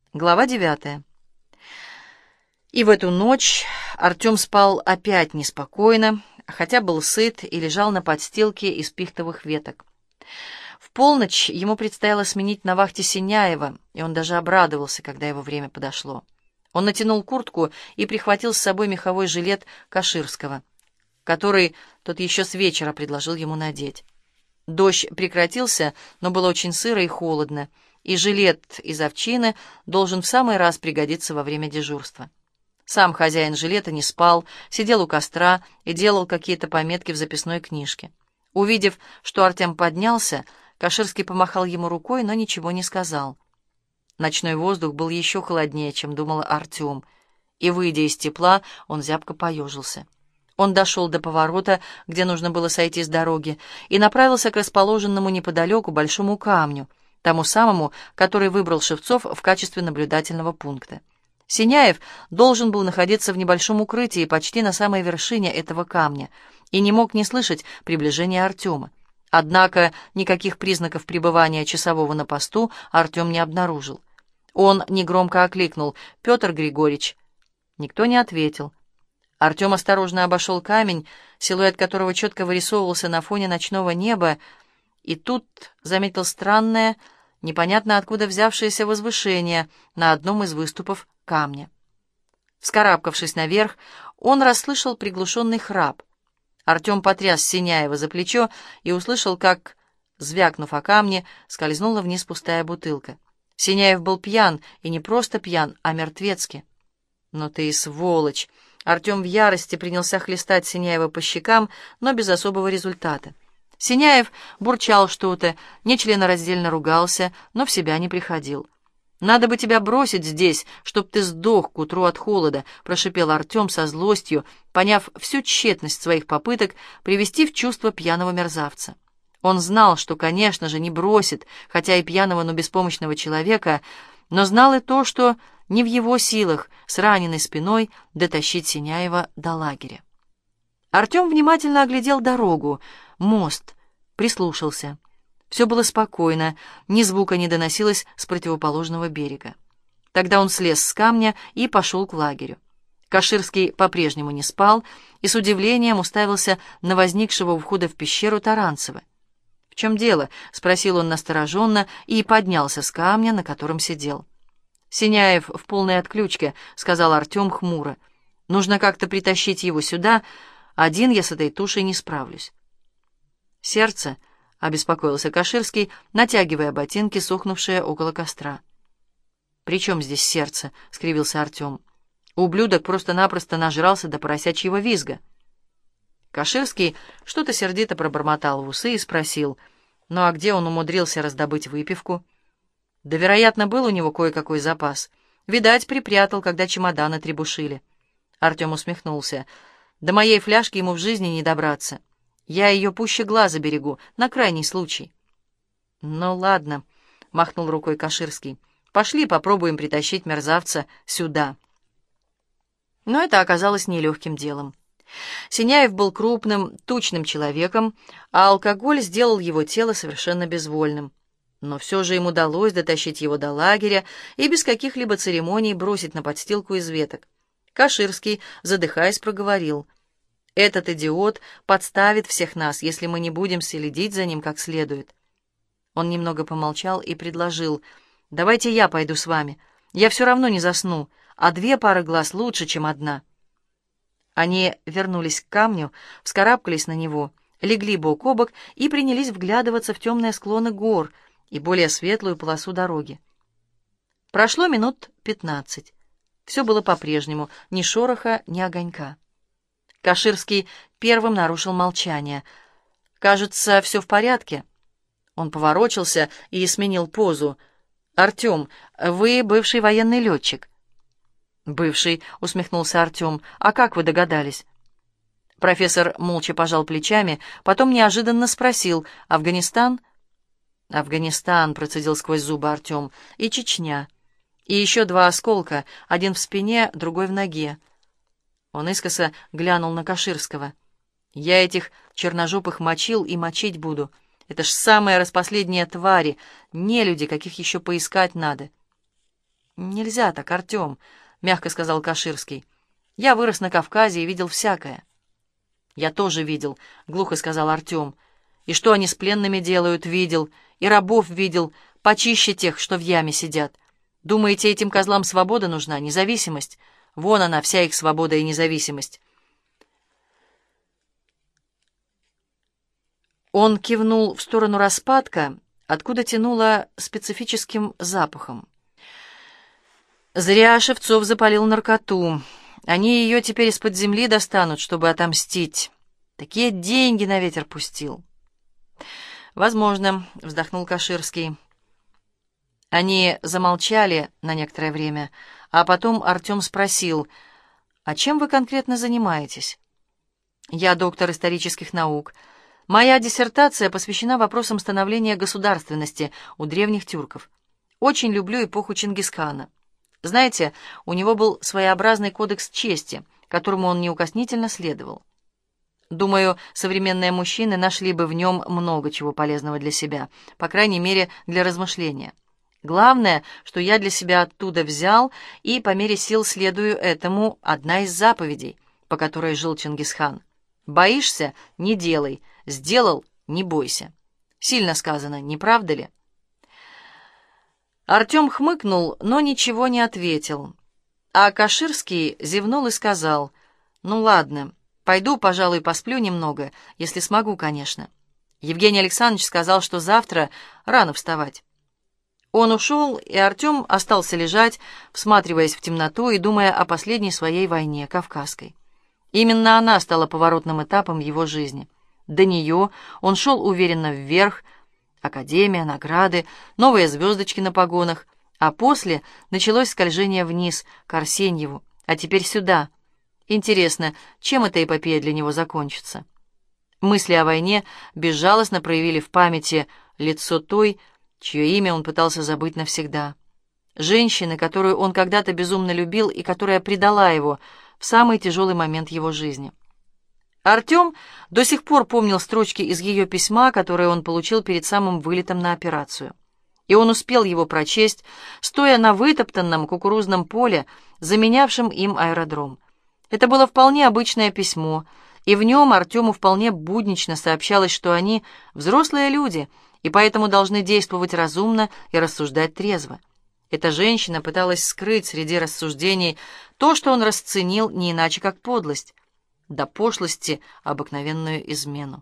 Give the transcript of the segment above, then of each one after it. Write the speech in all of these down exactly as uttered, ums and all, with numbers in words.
Глава девятая. И в эту ночь Артем спал опять неспокойно, хотя был сыт и лежал на подстилке из пихтовых веток. В полночь ему предстояло сменить на вахте Синяева, и он даже обрадовался, когда его время подошло. Он натянул куртку и прихватил с собой меховой жилет Каширского, который тот еще с вечера предложил ему надеть. Дождь прекратился, но было очень сыро и холодно, и жилет из овчины должен в самый раз пригодиться во время дежурства. Сам хозяин жилета не спал, сидел у костра и делал какие-то пометки в записной книжке. Увидев, что Артем поднялся, Каширский помахал ему рукой, но ничего не сказал. Ночной воздух был еще холоднее, чем думал Артем, и, выйдя из тепла, он зябко поежился. Он дошел до поворота, где нужно было сойти с дороги, и направился к расположенному неподалеку большому камню, тому самому, который выбрал Шевцов в качестве наблюдательного пункта. Синяев должен был находиться в небольшом укрытии почти на самой вершине этого камня и не мог не слышать приближения Артема. Однако никаких признаков пребывания часового на посту Артем не обнаружил. Он негромко окликнул: «Петр Григорьевич». Никто не ответил. Артем осторожно обошел камень, силуэт которого четко вырисовывался на фоне ночного неба, и тут заметил странное, непонятно откуда взявшееся возвышение на одном из выступов камня. Вскарабкавшись наверх, он расслышал приглушенный храп. Артем потряс Синяева за плечо и услышал, как, звякнув о камни, скользнула вниз пустая бутылка. Синяев был пьян, и не просто пьян, а мертвецки. «Ну ты и сволочь!» Артем в ярости принялся хлестать Синяева по щекам, но без особого результата. Синяев бурчал что-то, нечленораздельно ругался, но в себя не приходил. «Надо бы тебя бросить здесь, чтоб ты сдох к утру от холода», — прошипел Артем со злостью, поняв всю тщетность своих попыток привести в чувство пьяного мерзавца. Он знал, что, конечно же, не бросит, хотя и пьяного, но беспомощного человека, но знал и то, что не в его силах с раненой спиной дотащить Синяева до лагеря. Артем внимательно оглядел дорогу, мост, прислушался. Все было спокойно, ни звука не доносилось с противоположного берега. Тогда он слез с камня и пошел к лагерю. Каширский по-прежнему не спал и с удивлением уставился на возникшего у входа в пещеру Таранцева. «В чем дело?» — спросил он настороженно и поднялся с камня, на котором сидел. «Синяев в полной отключке», — сказал Артем хмуро. «Нужно как-то притащить его сюда. Один я с этой тушей не справлюсь». «Сердце?» — обеспокоился Каширский, натягивая ботинки, сохнувшие около костра. «При чем здесь сердце?» — скривился Артем. «Ублюдок просто-напросто нажрался до поросячьего визга». Каширский что-то сердито пробормотал в усы и спросил: «Ну а где он умудрился раздобыть выпивку?» «Да, вероятно, был у него кое-какой запас. Видать, припрятал, когда чемоданы требушили». Артем усмехнулся. «До моей фляжки ему в жизни не добраться. Я ее пуще глаза берегу, на крайний случай». «Ну ладно», — махнул рукой Каширский. «Пошли попробуем притащить мерзавца сюда». Но это оказалось нелегким делом. Синяев был крупным, тучным человеком, а алкоголь сделал его тело совершенно безвольным. Но все же им удалось дотащить его до лагеря и без каких-либо церемоний бросить на подстилку из веток. Каширский, задыхаясь, проговорил: «Этот идиот подставит всех нас, если мы не будем следить за ним как следует». Он немного помолчал и предложил: «Давайте я пойду с вами. Я все равно не засну, а две пары глаз лучше, чем одна». Они вернулись к камню, вскарабкались на него, легли бок о бок и принялись вглядываться в темные склоны гор и более светлую полосу дороги. Прошло минут пятнадцать. Все было по-прежнему, ни шороха, ни огонька. Каширский первым нарушил молчание. «Кажется, все в порядке». Он поворочился и сменил позу. «Артем, вы бывший военный летчик». «Бывший», — усмехнулся Артем. «А как вы догадались?» Профессор молча пожал плечами, потом неожиданно спросил: «Афганистан?» «Афганистан», — процедил сквозь зубы Артем, — «и Чечня. И еще два осколка, один в спине, другой в ноге». Он искоса глянул на Каширского. «Я этих черножопых мочил и мочить буду. Это ж самые распоследние твари, нелюди, каких еще поискать надо». «Нельзя так, Артем», — мягко сказал Каширский. «Я вырос на Кавказе и видел всякое». «Я тоже видел», — глухо сказал Артем. «И что они с пленными делают, видел. И рабов видел, почище тех, что в яме сидят. Думаете, этим козлам свобода нужна, независимость? Вон она, вся их свобода и независимость». Он кивнул в сторону распадка, откуда тянуло специфическим запахом. «Зря Шевцов запалил наркоту. Они ее теперь из-под земли достанут, чтобы отомстить. Такие деньги на ветер пустил». «Возможно», — вздохнул Каширский. Они замолчали на некоторое время, а потом Артем спросил: «А чем вы конкретно занимаетесь?» «Я доктор исторических наук. Моя диссертация посвящена вопросам становления государственности у древних тюрков. Очень люблю эпоху Чингисхана. Знаете, у него был своеобразный кодекс чести, которому он неукоснительно следовал. Думаю, современные мужчины нашли бы в нем много чего полезного для себя, по крайней мере, для размышления. Главное, что я для себя оттуда взял, и по мере сил следую этому, одна из заповедей, по которой жил Чингисхан. Боишься — не делай, сделал — не бойся. Сильно сказано, не правда ли?» Артем хмыкнул, но ничего не ответил. А Каширский зевнул и сказал: «Ну ладно, пойду, пожалуй, посплю немного, если смогу, конечно. Евгений Александрович сказал, что завтра рано вставать». Он ушел, и Артем остался лежать, всматриваясь в темноту и думая о последней своей войне, кавказской. Именно она стала поворотным этапом его жизни. До нее он шел уверенно вверх: академия, награды, новые звездочки на погонах, а после началось скольжение вниз, к Арсеньеву, а теперь сюда. Интересно, чем эта эпопея для него закончится? Мысли о войне безжалостно проявили в памяти лицо той, чье имя он пытался забыть навсегда. Женщины, которую он когда-то безумно любил и которая предала его в самый тяжелый момент его жизни. Артем до сих пор помнил строчки из ее письма, которое он получил перед самым вылетом на операцию. И он успел его прочесть, стоя на вытоптанном кукурузном поле, заменявшем им аэродром. Это было вполне обычное письмо, и в нем Артему вполне буднично сообщалось, что они взрослые люди, и поэтому должны действовать разумно и рассуждать трезво. Эта женщина пыталась скрыть среди рассуждений то, что он расценил не иначе как подлость, до пошлости обыкновенную измену.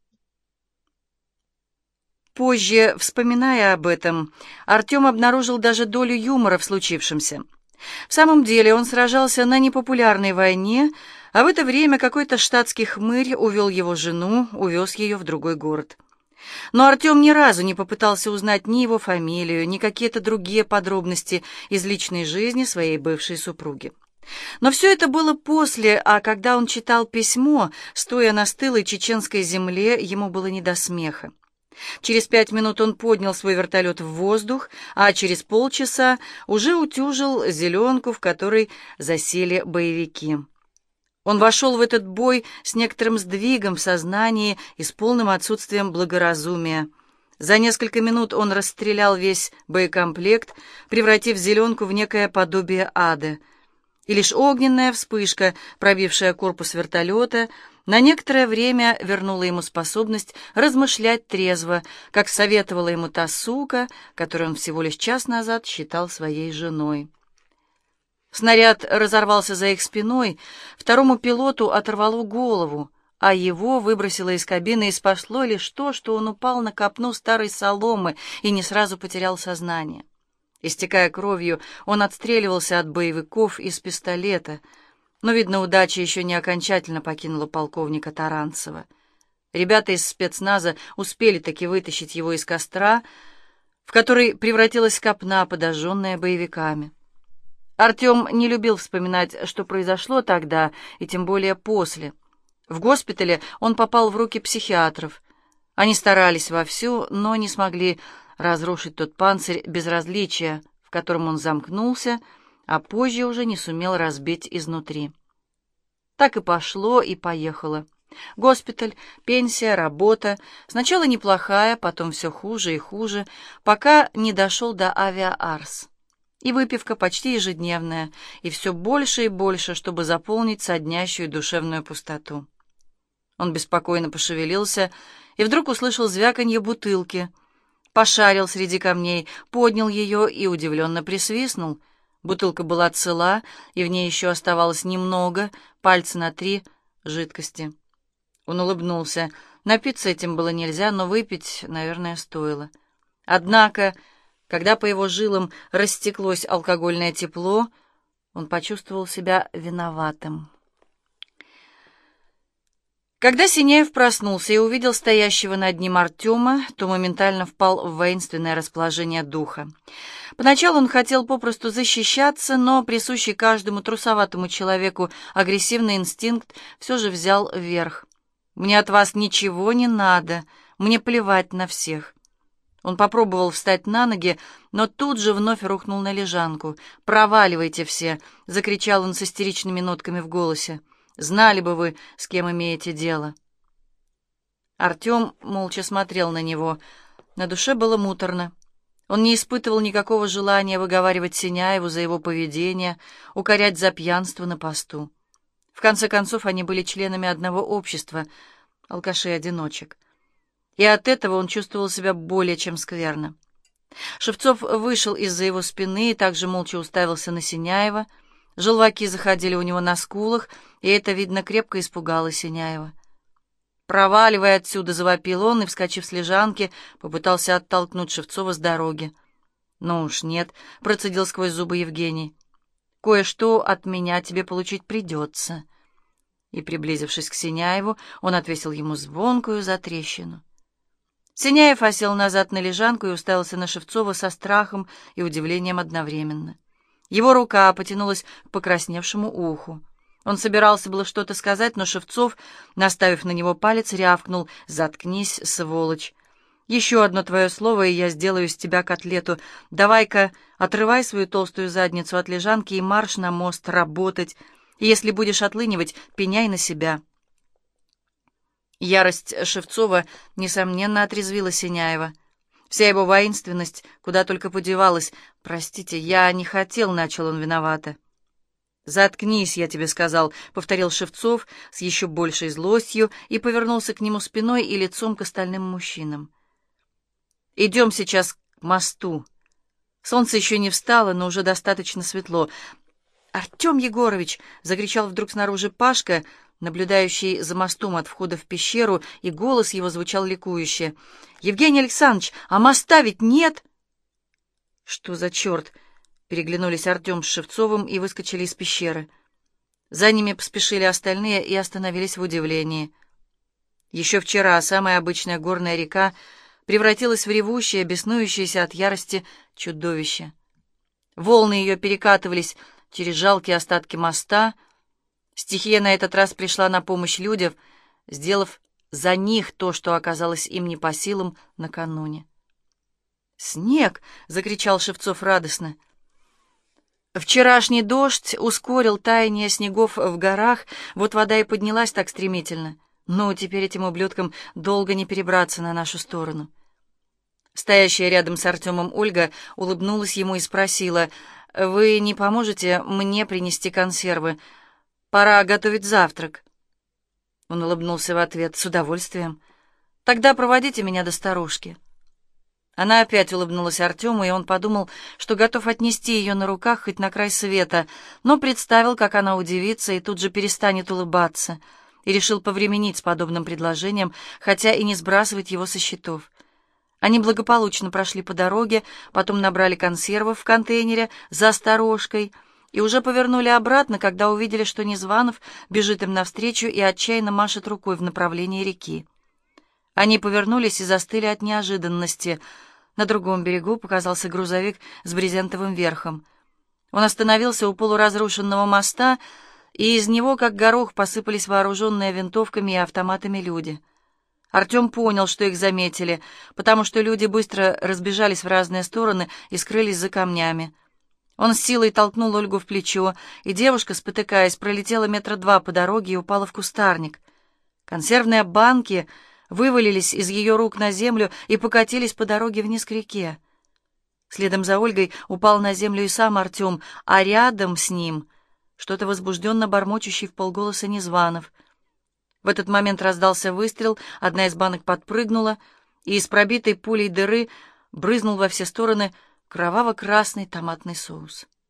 Позже, вспоминая об этом, Артем обнаружил даже долю юмора в случившемся. В самом деле он сражался на непопулярной войне, а в это время какой-то штатский хмырь увел его жену, увез ее в другой город. Но Артем ни разу не попытался узнать ни его фамилию, ни какие-то другие подробности из личной жизни своей бывшей супруги. Но все это было после, а когда он читал письмо, стоя на стылой чеченской земле, ему было не до смеха. Через пять минут он поднял свой вертолет в воздух, а через полчаса уже утюжил зеленку, в которой засели боевики. Он вошел в этот бой с некоторым сдвигом в сознании и с полным отсутствием благоразумия. За несколько минут он расстрелял весь боекомплект, превратив зеленку в некое подобие ада. И лишь огненная вспышка, пробившая корпус вертолета, на некоторое время вернула ему способность размышлять трезво, как советовала ему та сука, которую он всего лишь час назад считал своей женой. Снаряд разорвался за их спиной, второму пилоту оторвало голову, а его выбросило из кабины, и спасло лишь то, что он упал на копну старой соломы и не сразу потерял сознание. Истекая кровью, он отстреливался от боевиков из пистолета, но, видно, удача еще не окончательно покинула полковника Таранцева. Ребята из спецназа успели таки вытащить его из костра, в который превратилась копна, подожженная боевиками. Артем не любил вспоминать, что произошло тогда, и тем более после. В госпитале он попал в руки психиатров. Они старались вовсю, но не смогли разрушить тот панцирь безразличия, в котором он замкнулся, а позже уже не сумел разбить изнутри. Так и пошло, и поехало. Госпиталь, пенсия, работа. Сначала неплохая, потом все хуже и хуже, пока не дошел до авиаарс. И выпивка почти ежедневная, и все больше и больше, чтобы заполнить соднящую душевную пустоту. Он беспокойно пошевелился и вдруг услышал звяканье бутылки. Пошарил среди камней, поднял ее и удивленно присвистнул. Бутылка была цела, и в ней еще оставалось немного, пальца на три, жидкости. Он улыбнулся. Напиться этим было нельзя, но выпить, наверное, стоило. Однако, когда по его жилам растеклось алкогольное тепло, он почувствовал себя виноватым. Когда Синяев проснулся и увидел стоящего над ним Артема, то моментально впал в воинственное расположение духа. Поначалу он хотел попросту защищаться, но присущий каждому трусоватому человеку агрессивный инстинкт все же взял верх. «Мне от вас ничего не надо, мне плевать на всех». Он попробовал встать на ноги, но тут же вновь рухнул на лежанку. «Проваливайте все!» — закричал он с истеричными нотками в голосе. «Знали бы вы, с кем имеете дело». Артем молча смотрел на него. На душе было муторно. Он не испытывал никакого желания выговаривать Синяеву за его поведение, укорять за пьянство на посту. В конце концов, они были членами одного общества — алкашей-одиночек. И от этого он чувствовал себя более чем скверно. Шевцов вышел из-за его спины и также молча уставился на Синяева. Желваки заходили у него на скулах, и это, видно, крепко испугало Синяева. «Проваливай отсюда!» — завопил он и, вскочив с лежанки, попытался оттолкнуть Шевцова с дороги. «Ну уж нет», — процедил сквозь зубы Евгений. «Кое-что от меня тебе получить придется». И, приблизившись к Синяеву, он отвесил ему звонкую затрещину. Синяев осел назад на лежанку и уставился на Шевцова со страхом и удивлением одновременно. Его рука потянулась к покрасневшему уху. Он собирался было что-то сказать, но Шевцов, наставив на него палец, рявкнул: «Заткнись, сволочь! Еще одно твое слово, и я сделаю из тебя котлету. Давай-ка отрывай свою толстую задницу от лежанки и марш на мост работать. И если будешь отлынивать, пеняй на себя». Ярость Шевцова, несомненно, отрезвила Синяева. Вся его воинственность куда только подевалась. «Простите, я не хотел», — начал он виновато. «Заткнись, я тебе сказал», — повторил Шевцов с еще большей злостью и повернулся к нему спиной и лицом к остальным мужчинам. «Идем сейчас к мосту. Солнце еще не встало, но уже достаточно светло». «Артем Егорович!» — закричал вдруг снаружи Пашка, наблюдающий за мостом от входа в пещеру, и голос его звучал ликующе. «Евгений Александрович, а моста ведь нет!» «Что за черт?» — переглянулись Артем с Шевцовым и выскочили из пещеры. За ними поспешили остальные и остановились в удивлении. Еще вчера самая обычная горная река превратилась в ревущее, беснующееся от ярости чудовище. Волны ее перекатывались через жалкие остатки моста. Стихия на этот раз пришла на помощь людям, сделав за них то, что оказалось им не по силам накануне. «Снег!» — закричал Шевцов радостно. Вчерашний дождь ускорил таяние снегов в горах, вот вода и поднялась так стремительно. Ну, теперь этим ублюдкам долго не перебраться на нашу сторону. Стоящая рядом с Артемом Ольга улыбнулась ему и спросила: «Вы не поможете мне принести консервы? Пора готовить завтрак». Он улыбнулся в ответ: «С удовольствием. Тогда проводите меня до старушки». Она опять улыбнулась Артему, и он подумал, что готов отнести ее на руках хоть на край света, но представил, как она удивится и тут же перестанет улыбаться, и решил повременить с подобным предложением, хотя и не сбрасывать его со счетов. Они благополучно прошли по дороге, потом набрали консервов в контейнере за сторожкой и уже повернули обратно, когда увидели, что Незванов бежит им навстречу и отчаянно машет рукой в направлении реки. Они повернулись и застыли от неожиданности. На другом берегу показался грузовик с брезентовым верхом. Он остановился у полуразрушенного моста, и из него, как горох, посыпались вооруженные винтовками и автоматами люди. Артем понял, что их заметили, потому что люди быстро разбежались в разные стороны и скрылись за камнями. Он с силой толкнул Ольгу в плечо, и девушка, спотыкаясь, пролетела метра два по дороге и упала в кустарник. Консервные банки вывалились из ее рук на землю и покатились по дороге вниз к реке. Следом за Ольгой упал на землю и сам Артем, а рядом с ним что-то возбужденно бормочущий вполголоса Незванов. В этот момент раздался выстрел, одна из банок подпрыгнула, и из пробитой пулей дыры брызнул во все стороны кроваво-красный томатный соус.